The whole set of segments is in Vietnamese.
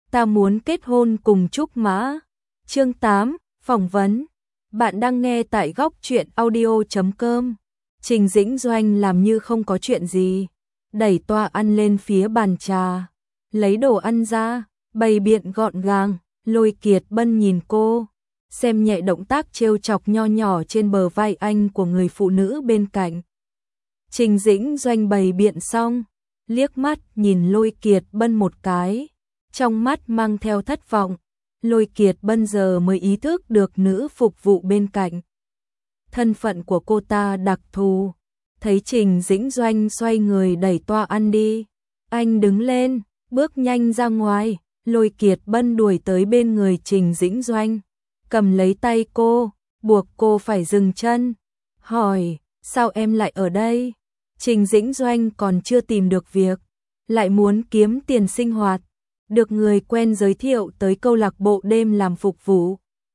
ta muốn kết hôn cùng Trúc Mã. Chương 8, phỏng vấn. Bạn đang nghe tại góc truyện audio.com. Trình Dĩnh Doanh làm như không có chuyện gì, đẩy toa ăn lên phía bàn trà, lấy đồ ăn ra, bày biện gọn gàng. Lôi Kiệt Bân nhìn cô, xem nhẹ động tác trêu chọc nho nhỏ trên bờ vai anh của người phụ nữ bên cạnh. Trình Dĩnh Doanh bày biện xong, liếc mắt nhìn Lôi Kiệt Bân một cái, trong mắt mang theo thất vọng. Lôi Kiệt Bân giờ mới ý thức được nữ phục vụ bên cạnh thân phận của cô ta đặc thù. Thấy Trình Dĩnh Doanh xoay người đẩy toa ăn đi, anh đứng lên, bước nhanh ra ngoài. Lôi Kiệt Bân đuổi tới bên người Trình Dĩnh Doanh, cầm lấy tay cô, buộc cô phải dừng chân, hỏi, sao em lại ở đây? Trình Dĩnh Doanh còn chưa tìm được việc, lại muốn kiếm tiền sinh hoạt, được người quen giới thiệu tới câu lạc bộ đêm làm phục vụ.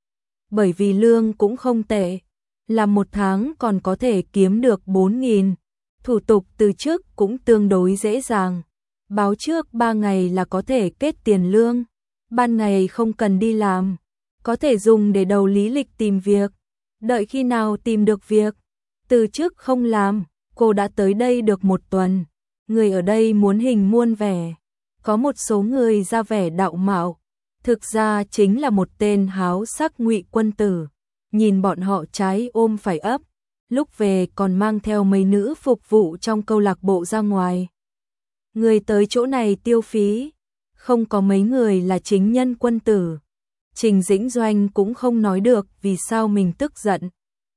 Bởi vì lương cũng không tệ, làm một tháng còn có thể kiếm được 4.000, thủ tục từ chức cũng tương đối dễ dàng. Báo trước 3 ngày là có thể kết tiền lương, ban ngày không cần đi làm, có thể dùng để đầu lý lịch tìm việc. Đợi khi nào tìm được việc, từ chức không làm. Cô đã tới đây được 1 tuần, người ở đây muốn hình muôn vẻ, có một số người ra vẻ đạo mạo, thực ra chính là một tên háo sắc Ngụy Quân Tử. Nhìn bọn họ trái ôm phải ấp, lúc về còn mang theo mấy nữ phục vụ trong câu lạc bộ ra ngoài. Người tới chỗ này tiêu phí, không có mấy người là chính nhân quân tử. Trình Dĩnh Doanh cũng không nói được vì sao mình tức giận.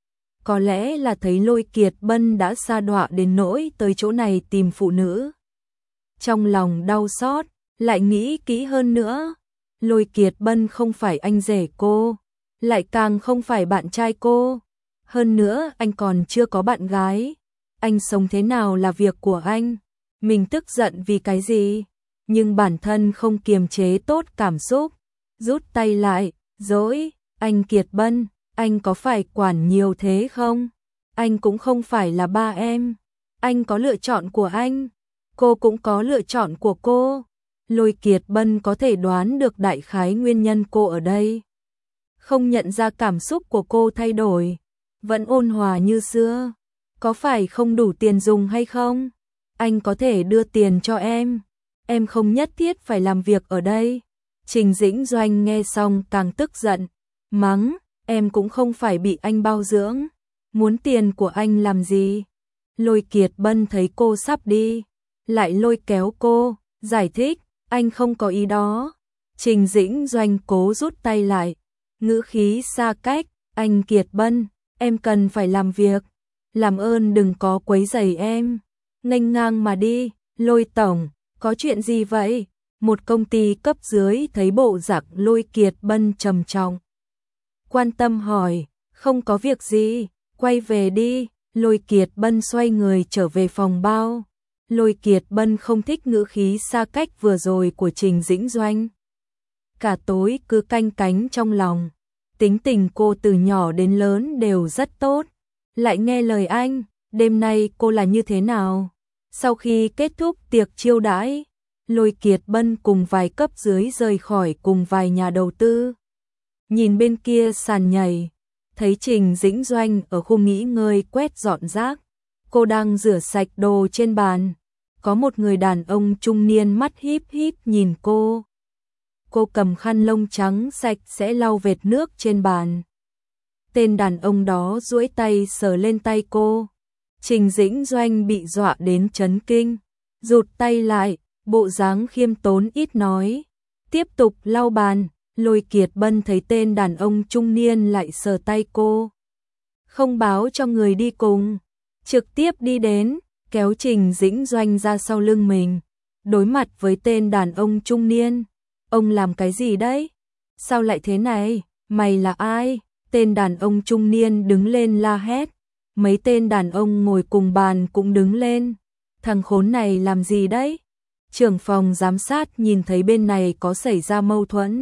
Có lẽ là thấy Lôi Kiệt Bân đã sa đọa đến nỗi tới chỗ này tìm phụ nữ. Trong lòng đau xót, lại nghĩ kỹ hơn nữa. Lôi Kiệt Bân không phải anh rể cô, lại càng không phải bạn trai cô. Hơn nữa anh còn chưa có bạn gái. Anh sống thế nào là việc của anh. Mình tức giận vì cái gì? Nhưng bản thân không kiềm chế tốt cảm xúc, rút tay lại, dỗi, anh Kiệt Bân, anh có phải quản nhiều thế không? Anh cũng không phải là ba em. Anh có lựa chọn của anh, cô cũng có lựa chọn của cô. Lôi Kiệt Bân có thể đoán được đại khái nguyên nhân cô ở đây. Không nhận ra cảm xúc của cô thay đổi, vẫn ôn hòa như xưa. Có phải không đủ tiền dùng hay không? Anh có thể đưa tiền cho em không nhất thiết phải làm việc ở đây. Trình Dĩnh Doanh nghe xong càng tức giận, mắng, em cũng không phải bị anh bao dưỡng, muốn tiền của anh làm gì? Lôi Kiệt Bân thấy cô sắp đi, lại lôi kéo cô, giải thích, anh không có ý đó. Trình Dĩnh Doanh cố rút tay lại, ngữ khí xa cách, anh Kiệt Bân, em cần phải làm việc, làm ơn đừng có quấy rầy em. Nghênh ngang mà đi. Lôi tổng, có chuyện gì vậy? Một công ty cấp dưới thấy bộ dạng Lôi Kiệt Bân trầm trọng, quan tâm hỏi, không có việc gì, quay về đi. Lôi Kiệt Bân xoay người trở về phòng bao. Lôi Kiệt Bân không thích ngữ khí xa cách vừa rồi của Trình Dĩnh Doanh. Cả tối cứ canh cánh trong lòng. Tính tình cô từ nhỏ đến lớn đều rất tốt, lại nghe lời anh. Đêm nay cô là như thế nào? Sau khi kết thúc tiệc chiêu đãi, Lôi Kiệt Bân cùng vài cấp dưới rời khỏi cùng vài nhà đầu tư. Nhìn bên kia sàn nhảy, thấy Trình Dĩnh Doanh ở khu nghỉ ngơi quét dọn rác. Cô đang rửa sạch đồ trên bàn. Có một người đàn ông trung niên mắt híp híp nhìn cô. Cô cầm khăn lông trắng sạch sẽ lau vệt nước trên bàn. Tên đàn ông đó duỗi tay sờ lên tay cô. Trình Dĩnh Doanh bị dọa đến chấn kinh, rụt tay lại, bộ dáng khiêm tốn ít nói, tiếp tục lau bàn. Lôi Kiệt Bân thấy tên đàn ông trung niên lại sờ tay cô, không báo cho người đi cùng, trực tiếp đi đến, kéo Trình Dĩnh Doanh ra sau lưng mình, đối mặt với tên đàn ông trung niên. Ông làm cái gì đấy? Sao lại thế này? Mày là ai? Tên đàn ông trung niên đứng lên la hét. Mấy tên đàn ông ngồi cùng bàn cũng đứng lên. Thằng khốn này làm gì đấy? Trưởng phòng giám sát nhìn thấy bên này có xảy ra mâu thuẫn,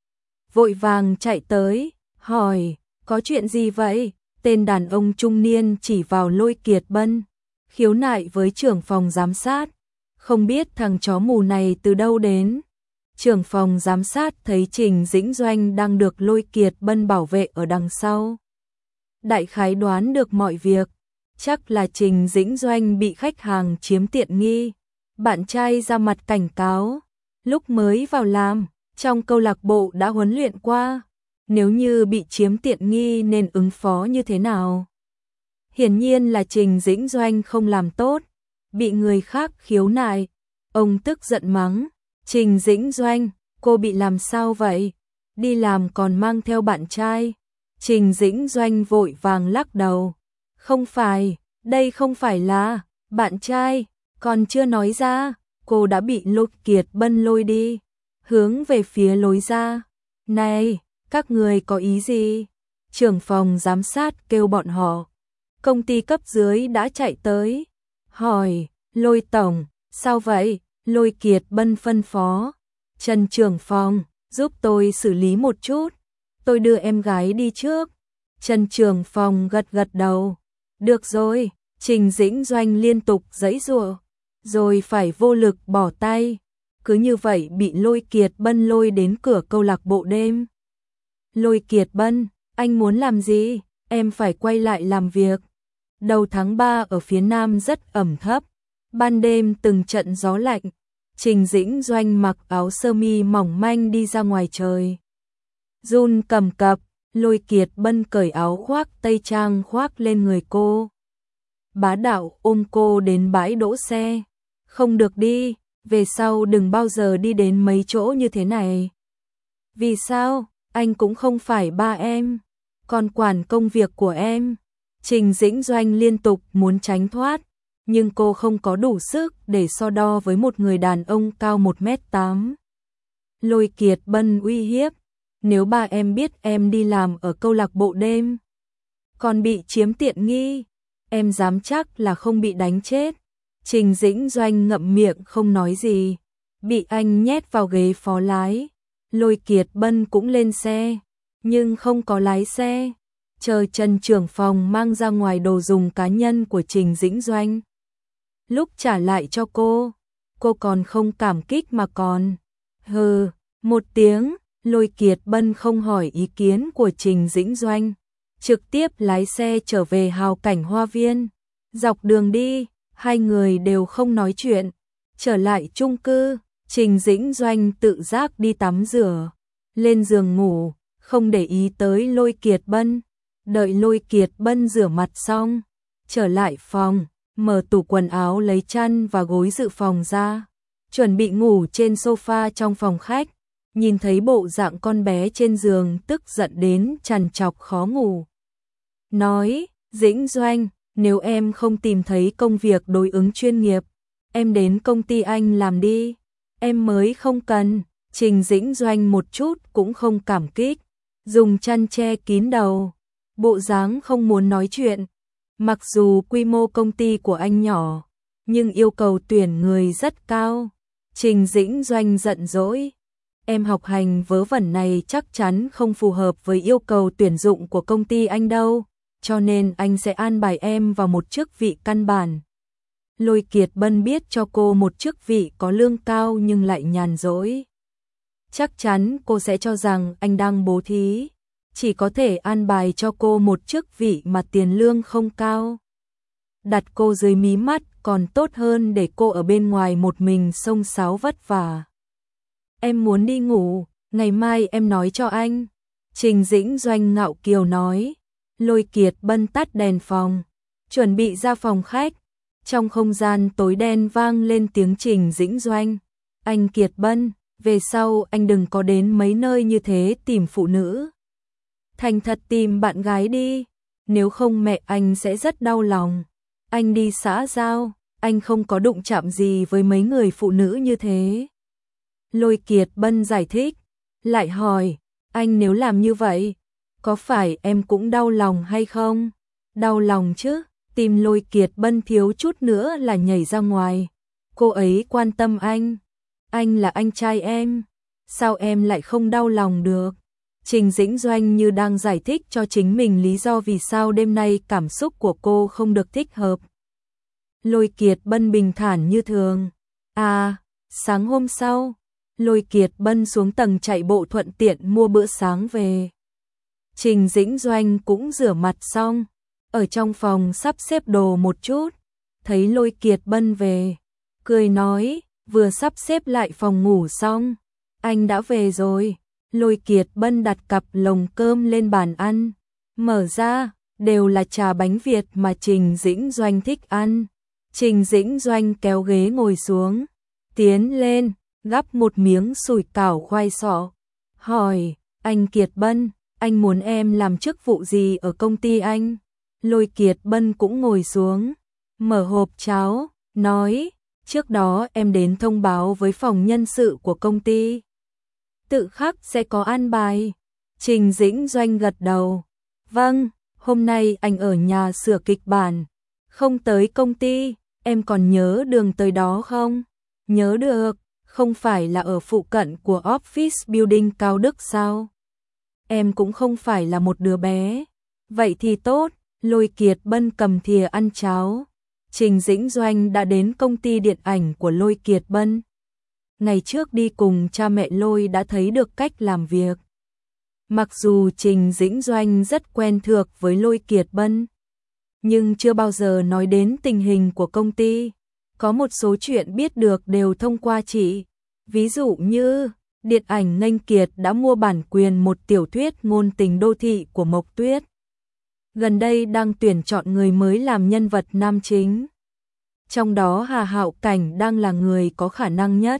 vội vàng chạy tới, hỏi, có chuyện gì vậy? Tên đàn ông trung niên chỉ vào Lôi Kiệt Bân, khiếu nại với trưởng phòng giám sát, không biết thằng chó mù này từ đâu đến, Trưởng phòng giám sát thấy Trình Dĩnh Doanh đang được Lôi Kiệt Bân bảo vệ ở đằng sau. Đại khái đoán được mọi việc, chắc là Trình Dĩnh Doanh bị khách hàng chiếm tiện nghi. Bạn trai ra mặt cảnh cáo, lúc mới vào làm, trong câu lạc bộ đã huấn luyện qua, nếu như bị chiếm tiện nghi nên ứng phó như thế nào. Hiển nhiên là Trình Dĩnh Doanh không làm tốt, bị người khác khiếu nại. Ông tức giận mắng, Trình Dĩnh Doanh, cô bị làm sao vậy? Đi làm còn mang theo bạn trai. Trình Dĩnh Doanh vội vàng lắc đầu. Không phải, đây không phải là bạn trai, còn chưa nói ra, cô đã bị Lôi Kiệt Bân lôi đi, hướng về phía lối ra. Này, các người có ý gì? Trưởng phòng giám sát kêu bọn họ. Công ty cấp dưới đã chạy tới, hỏi, Lôi tổng, sao vậy? Lôi Kiệt Bân phân phó, Trần trưởng phòng, giúp tôi xử lý một chút, tôi đưa em gái đi trước. Trần trưởng phòng gật gật đầu, được rồi. Trình Dĩnh Doanh liên tục giãy giụa, rồi phải vô lực bỏ tay, cứ như vậy bị Lôi Kiệt Bân lôi đến cửa câu lạc bộ đêm. Lôi Kiệt Bân, anh muốn làm gì? Em phải quay lại làm việc. Đầu tháng 3 ở phía Nam rất ẩm thấp, ban đêm từng trận gió lạnh. Trình Dĩnh Doanh mặc áo sơ mi mỏng manh đi ra ngoài trời. Run cầm cập, Lôi Kiệt Bân cởi áo khoác tây trang khoác lên người cô. Bá đạo ôm cô đến bãi đỗ xe. Không được đi, về sau đừng bao giờ đi đến mấy chỗ như thế này. Vì sao? Anh cũng không phải ba em, còn quản công việc của em. Trình Dĩnh Doanh liên tục muốn tránh thoát, nhưng cô không có đủ sức để so đo với một người đàn ông cao 1m8. Lôi Kiệt Bân uy hiếp, nếu ba em biết em đi làm ở câu lạc bộ đêm, còn bị chiếm tiện nghi, em dám chắc là không bị đánh chết. Trình Dĩnh Doanh ngậm miệng không nói gì, bị anh nhét vào ghế phó lái. Lôi Kiệt Bân cũng lên xe, nhưng không có lái xe, chờ Trần trưởng phòng mang ra ngoài đồ dùng cá nhân của Trình Dĩnh Doanh. Lúc trả lại cho cô còn không cảm kích mà còn hừ một tiếng. Lôi Kiệt Bân không hỏi ý kiến của Trình Dĩnh Doanh, trực tiếp lái xe trở về Hào Cảnh Hoa Viên. Dọc đường đi, hai người đều không nói chuyện. Trở lại chung cư, Trình Dĩnh Doanh tự giác đi tắm rửa, lên giường ngủ, không để ý tới Lôi Kiệt Bân. Đợi Lôi Kiệt Bân rửa mặt xong, trở lại phòng, mở tủ quần áo lấy chăn và gối dự phòng ra, chuẩn bị ngủ trên sofa trong phòng khách. Nhìn thấy bộ dạng con bé trên giường tức giận đến trằn trọc khó ngủ. Nói, Dĩnh Doanh, nếu em không tìm thấy công việc đối ứng chuyên nghiệp, em đến công ty anh làm đi, em mới không cần. Trình Dĩnh Doanh một chút cũng không cảm kích, dùng chăn che kín đầu, bộ dáng không muốn nói chuyện. Mặc dù quy mô công ty của anh nhỏ, nhưng yêu cầu tuyển người rất cao. Trình Dĩnh Doanh giận dỗi, em học hành vớ vẩn này chắc chắn không phù hợp với yêu cầu tuyển dụng của công ty anh đâu, cho nên anh sẽ an bài em vào một chức vị căn bản. Lôi Kiệt Bân biết cho cô một chức vị có lương cao nhưng lại nhàn rỗi. Chắc chắn cô sẽ cho rằng anh đang bố thí, chỉ có thể an bài cho cô một chức vị mà tiền lương không cao. Đặt cô dưới mí mắt còn tốt hơn để cô ở bên ngoài một mình xông xáo vất vả. Em muốn đi ngủ, ngày mai em nói cho anh. Trình Dĩnh Doanh ngạo kiều nói. Lôi Kiệt Bân tắt đèn phòng, chuẩn bị ra phòng khách. Trong không gian tối đen vang lên tiếng Trình Dĩnh Doanh. Anh Kiệt Bân, về sau anh đừng có đến mấy nơi như thế tìm phụ nữ. Thành thật tìm bạn gái đi, nếu không mẹ anh sẽ rất đau lòng. Anh đi xã giao, anh không có đụng chạm gì với mấy người phụ nữ như thế. Lôi Kiệt Bân giải thích, lại hỏi, anh nếu làm như vậy, có phải em cũng đau lòng hay không? Đau lòng chứ, tim Lôi Kiệt Bân thiếu chút nữa là nhảy ra ngoài. Cô ấy quan tâm anh là anh trai em, sao em lại không đau lòng được? Trình Dĩnh Doanh như đang giải thích cho chính mình lý do vì sao đêm nay cảm xúc của cô không được thích hợp. Lôi Kiệt Bân bình thản như thường. À, sáng hôm sau, Lôi Kiệt Bân xuống tầng chạy bộ thuận tiện mua bữa sáng về. Trình Dĩnh Doanh cũng rửa mặt xong, ở trong phòng sắp xếp đồ một chút, thấy Lôi Kiệt Bân về, cười nói, vừa sắp xếp lại phòng ngủ xong, anh đã về rồi. Lôi Kiệt Bân đặt cặp lồng cơm lên bàn ăn, mở ra, đều là trà bánh Việt mà Trình Dĩnh Doanh thích ăn. Trình Dĩnh Doanh kéo ghế ngồi xuống, tiến lên, gắp một miếng sủi cảo khoai sọ, hỏi, anh Kiệt Bân, anh muốn em làm chức vụ gì ở công ty anh? Lôi Kiệt Bân cũng ngồi xuống, mở hộp cháo, nói, trước đó em đến thông báo với phòng nhân sự của công ty. Tự khắc sẽ có an bài. Trình Dĩnh Doanh gật đầu, vâng, hôm nay anh ở nhà sửa kịch bản, không tới công ty, em còn nhớ đường tới đó không? Nhớ được, không phải là ở phụ cận của Office Building Cao Đức sao? Em cũng không phải là một đứa bé. Vậy thì tốt. Lôi Kiệt Bân cầm thìa ăn cháo. Trình Dĩnh Doanh đã đến công ty điện ảnh của Lôi Kiệt Bân. Ngày trước đi cùng cha mẹ Lôi đã thấy được cách làm việc. Mặc dù Trình Dĩnh Doanh rất quen thuộc với Lôi Kiệt Bân, nhưng chưa bao giờ nói đến tình hình của công ty. Có một số chuyện biết được đều thông qua chị. Ví dụ như, điện ảnh Nghênh Kiệt đã mua bản quyền một tiểu thuyết ngôn tình đô thị của Mộc Tuyết. Gần đây đang tuyển chọn người mới làm nhân vật nam chính. Trong đó Hà Hạo Cảnh đang là người có khả năng nhất.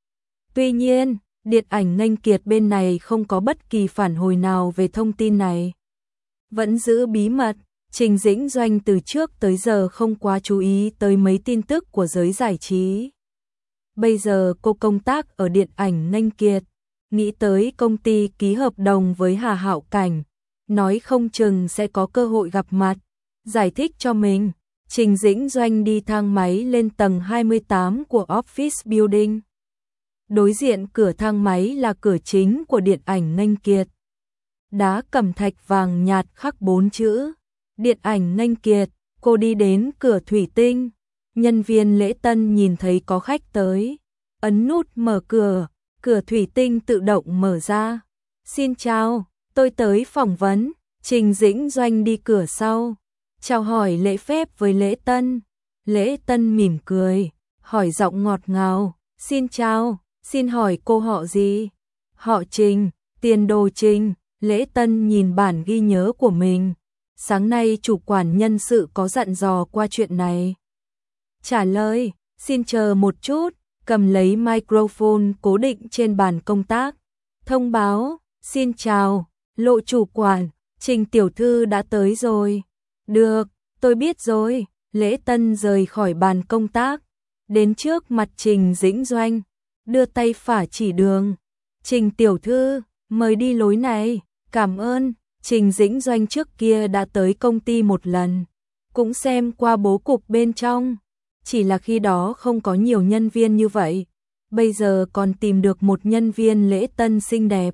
Tuy nhiên, điện ảnh Nghênh Kiệt bên này không có bất kỳ phản hồi nào về thông tin này. Vẫn giữ bí mật, Trình Dĩnh Doanh từ trước tới giờ không quá chú ý tới mấy tin tức của giới giải trí. Bây giờ cô công tác ở điện ảnh Nghênh Kiệt, nghĩ tới công ty ký hợp đồng với Hà Hạo Cảnh, nói không chừng sẽ có cơ hội gặp mặt. Giải thích cho mình, Trình Dĩnh Doanh đi thang máy lên tầng 28 của Office Building. Đối diện cửa thang máy là cửa chính của điện ảnh Nghênh Kiệt. Đá cẩm thạch vàng nhạt khắc 4 chữ điện ảnh Nghênh Kiệt. Cô đi đến cửa thủy tinh, nhân viên lễ tân nhìn thấy có khách tới, ấn nút mở cửa, cửa thủy tinh tự động mở ra. Xin chào, tôi tới phỏng vấn. Trình Dĩnh Doanh đi cửa sau, chào hỏi lễ phép với lễ tân. Lễ tân mỉm cười, hỏi giọng ngọt ngào, xin chào, xin hỏi cô họ gì? Họ Trình, tiền đồ Trình. Lễ tân nhìn bản ghi nhớ của mình. Sáng nay chủ quản nhân sự có dặn dò qua chuyện này. Trả lời, xin chờ một chút, cầm lấy microphone cố định trên bàn công tác. Thông báo, xin chào, Lộ chủ quản, Trình tiểu thư đã tới rồi. Được, tôi biết rồi. Lễ tân rời khỏi bàn công tác, đến trước mặt Trình Dĩnh Doanh, đưa tay phả chỉ đường. Trình tiểu thư, mời đi lối này. Cảm ơn. Trình Dĩnh Doanh trước kia đã tới công ty một lần, cũng xem qua bố cục bên trong, chỉ là khi đó không có nhiều nhân viên như vậy, bây giờ còn tìm được một nhân viên lễ tân xinh đẹp.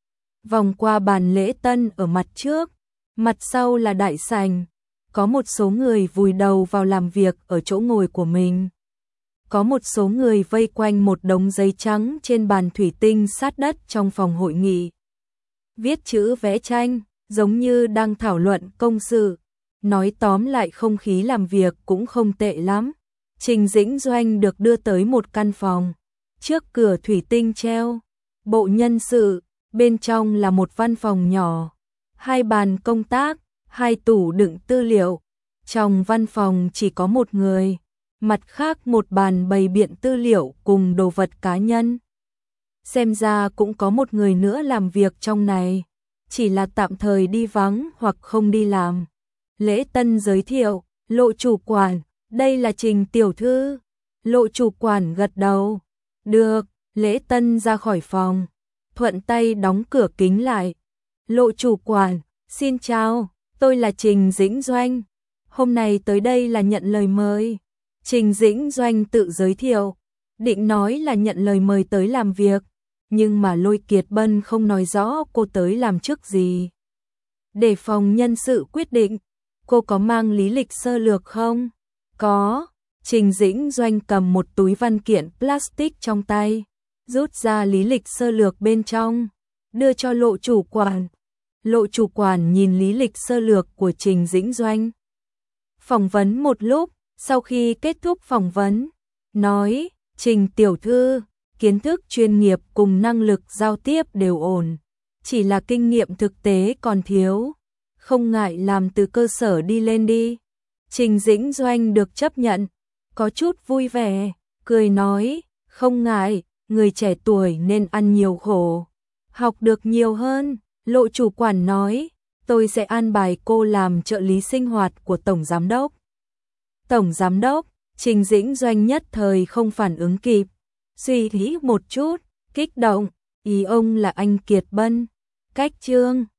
Vòng qua bàn lễ tân ở mặt trước, mặt sau là đại sảnh, có một số người vùi đầu vào làm việc ở chỗ ngồi của mình. Có một số người vây quanh một đống giấy trắng trên bàn thủy tinh sát đất trong phòng hội nghị. Viết chữ vẽ tranh, giống như đang thảo luận công sự. Nói tóm lại không khí làm việc cũng không tệ lắm. Trình Dĩnh Doanh được đưa tới một căn phòng. Trước cửa thủy tinh treo bộ nhân sự, bên trong là một văn phòng nhỏ. 2 bàn công tác, 2 tủ đựng tư liệu. Trong văn phòng chỉ có một người, mặt khác một bàn bày biện tư liệu cùng đồ vật cá nhân. Xem ra cũng có một người nữa làm việc trong này, chỉ là tạm thời đi vắng hoặc không đi làm. Lễ tân giới thiệu, Lộ chủ quản, đây là Trình tiểu thư. Lộ chủ quản gật đầu. Được, lễ tân ra khỏi phòng, thuận tay đóng cửa kính lại. Lộ chủ quản, xin chào, tôi là Trình Dĩnh Doanh. Hôm nay tới đây là nhận lời mời. Trình Dĩnh Doanh tự giới thiệu, định nói là nhận lời mời tới làm việc, nhưng mà Lôi Kiệt Bân không nói rõ cô tới làm chức gì. Để phòng nhân sự quyết định, cô có mang lý lịch sơ lược không? Có. Trình Dĩnh Doanh cầm một túi văn kiện plastic trong tay, rút ra lý lịch sơ lược bên trong, đưa cho Lộ chủ quản. Lộ chủ quản nhìn lý lịch sơ lược của Trình Dĩnh Doanh. Phỏng vấn một lúc, sau khi kết thúc phỏng vấn, nói, Trình tiểu thư, kiến thức chuyên nghiệp cùng năng lực giao tiếp đều ổn, chỉ là kinh nghiệm thực tế còn thiếu, không ngại làm từ cơ sở đi lên đi. Trình Dĩnh Doanh được chấp nhận, có chút vui vẻ, cười nói, không ngại, người trẻ tuổi nên ăn nhiều khổ, học được nhiều hơn. Lộ chủ quản nói, tôi sẽ an bài cô làm trợ lý sinh hoạt của Tổng Giám đốc. Tổng Giám đốc, Trình Dĩnh Doanh nhất thời không phản ứng kịp, suy nghĩ một chút, kích động, ý ông là anh Kiệt Bân, cách Trương